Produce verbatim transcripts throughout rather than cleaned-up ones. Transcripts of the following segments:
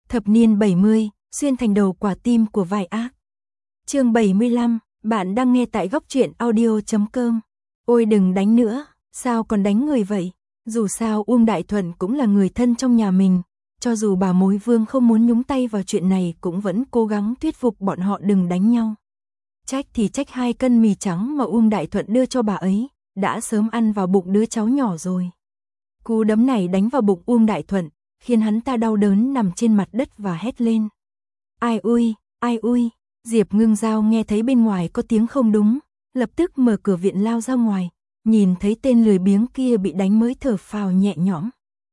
Thập niên bảy mươi, xuyên thành đầu quả tim của vai ác. Chương bảy mươi lăm, bạn đang nghe tại góc truyện audio chấm com. Ôi đừng đánh nữa, sao còn đánh người vậy? Dù sao Uông Đại Thuận cũng là người thân trong nhà mình, cho dù bà mối Vương không muốn nhúng tay vào chuyện này cũng vẫn cố gắng thuyết phục bọn họ đừng đánh nhau. Trách thì trách hai cân mì trắng mà Uông Đại Thuận đưa cho bà ấy, đã sớm ăn vào bụng đứa cháu nhỏ rồi. Cú đấm này đánh vào bụng Uông Đại Thuận, khiến hắn ta đau đớn nằm trên mặt đất và hét lên. Ai ui, ai ui, Diệp Ngưng Giao nghe thấy bên ngoài có tiếng không đúng, lập tức mở cửa viện lao ra ngoài, nhìn thấy tên lười biếng kia bị đánh mới thở phào nhẹ nhõm.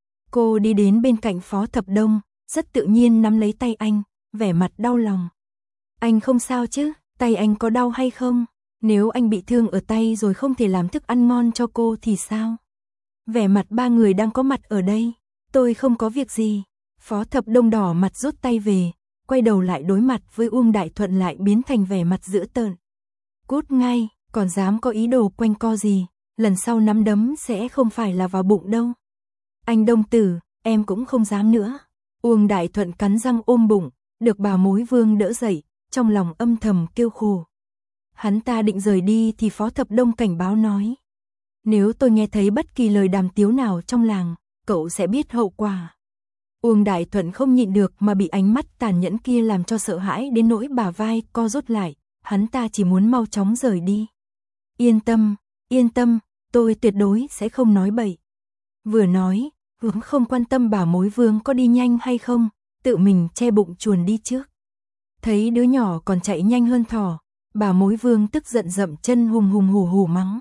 Cô đi đến bên cạnh Phó Thập Đông, rất tự nhiên nắm lấy tay anh, vẻ mặt đau lòng. Anh không sao chứ, tay anh có đau hay không? Nếu anh bị thương ở tay rồi không thể làm thức ăn ngon cho cô thì sao? Vẻ mặt ba người đang có mặt ở đây. Tôi không có việc gì. Phó Thập Đông đỏ mặt rút tay về, quay đầu lại đối mặt với Uông Đại Thuận lại biến thành vẻ mặt dữ tợn. Cút ngay, còn dám có ý đồ quanh co gì, lần sau nắm đấm sẽ không phải là vào bụng đâu. Anh Đông Tử, em cũng không dám nữa. Uông Đại Thuận cắn răng ôm bụng, được bà mối Vương đỡ dậy, trong lòng âm thầm kêu khổ. Hắn ta định rời đi thì Phó Thập Đông cảnh báo nói. Nếu tôi nghe thấy bất kỳ lời đàm tiếu nào trong làng, cậu sẽ biết hậu quả. Uông Đại Thuận không nhịn được mà bị ánh mắt tàn nhẫn kia làm cho sợ hãi đến nỗi bả vai co rút lại, hắn ta chỉ muốn mau chóng rời đi. Yên tâm, yên tâm, tôi tuyệt đối sẽ không nói bậy. Vừa nói, Hướng không quan tâm bà mối Vương có đi nhanh hay không, tự mình che bụng chuồn đi trước. Thấy đứa nhỏ còn chạy nhanh hơn thỏ, bà mối Vương tức giận dậm chân hùng hùng hù hù mắng.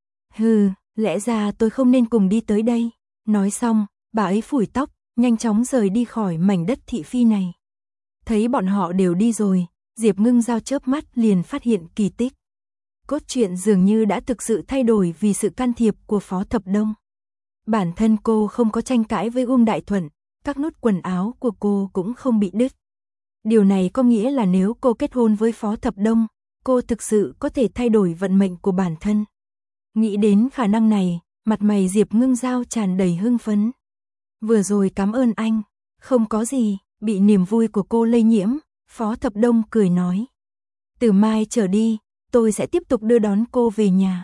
Hừ, lẽ ra tôi không nên cùng đi tới đây. Nói xong, bà ấy phủi tóc, nhanh chóng rời đi khỏi mảnh đất thị phi này. Thấy bọn họ đều đi rồi, Diệp Ngưng Giao chớp mắt liền phát hiện kỳ tích. Cốt truyện dường như đã thực sự thay đổi vì sự can thiệp của Phó Thập Đông. Bản thân cô không có tranh cãi với Uông Đại Thuận, các nút quần áo của cô cũng không bị đứt. Điều này có nghĩa là nếu cô kết hôn với Phó Thập Đông, cô thực sự có thể thay đổi vận mệnh của bản thân. Nghĩ đến khả năng này, mặt mày Diệp Ngưng Giao tràn đầy hưng phấn. Vừa rồi cảm ơn anh, không có gì, bị niềm vui của cô lây nhiễm, Phó Thập Đông cười nói. Từ mai trở đi, tôi sẽ tiếp tục đưa đón cô về nhà.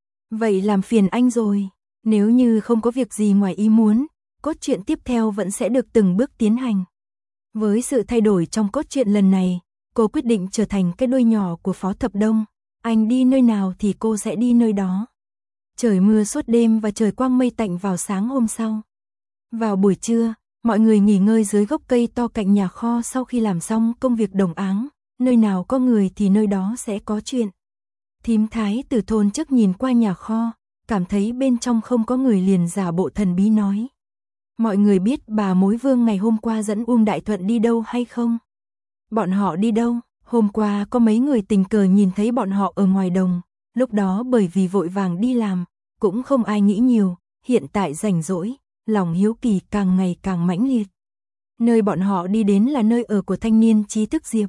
Vậy làm phiền anh rồi, nếu như không có việc gì ngoài ý muốn, cốt truyện tiếp theo vẫn sẽ được từng bước tiến hành. Với sự thay đổi trong cốt truyện lần này, cô quyết định trở thành cái đuôi nhỏ của Phó Thập Đông, anh đi nơi nào thì cô sẽ đi nơi đó. Trời mưa suốt đêm và trời quang mây tạnh vào sáng hôm sau. Vào buổi trưa, mọi người nghỉ ngơi dưới gốc cây to cạnh nhà kho sau khi làm xong công việc đồng áng, nơi nào có người thì nơi đó sẽ có chuyện. Thím Thái từ thôn trước nhìn qua nhà kho, cảm thấy bên trong không có người liền giả bộ thần bí nói. Mọi người biết bà mối Vương ngày hôm qua dẫn Uông Đại Thuận đi đâu hay không? Bọn họ đi đâu? Hôm qua có mấy người tình cờ nhìn thấy bọn họ ở ngoài đồng, lúc đó bởi vì vội vàng đi làm, cũng không ai nghĩ nhiều, hiện tại rảnh rỗi, lòng hiếu kỳ càng ngày càng mãnh liệt. Nơi bọn họ đi đến là nơi ở của thanh niên trí thức Diệp.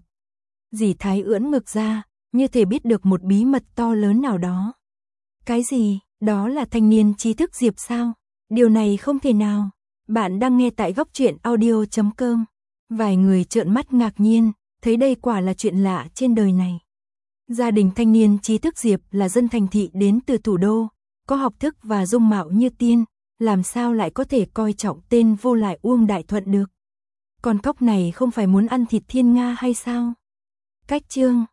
Dì Thái ưỡn ngực ra, như thể biết được một bí mật to lớn nào đó. Cái gì? Đó là thanh niên trí thức Diệp sao? Điều này không thể nào. Bạn đang nghe tại góc truyện audio chấm com. Vài người trợn mắt ngạc nhiên, thấy đây quả là chuyện lạ trên đời này. Gia đình thanh niên trí thức Diệp là dân thành thị đến từ thủ đô, có học thức và dung mạo như tiên, làm sao lại có thể coi trọng tên vô lại Uông Đại Thuận được. Con cóc này không phải muốn ăn thịt thiên nga hay sao? Cách chương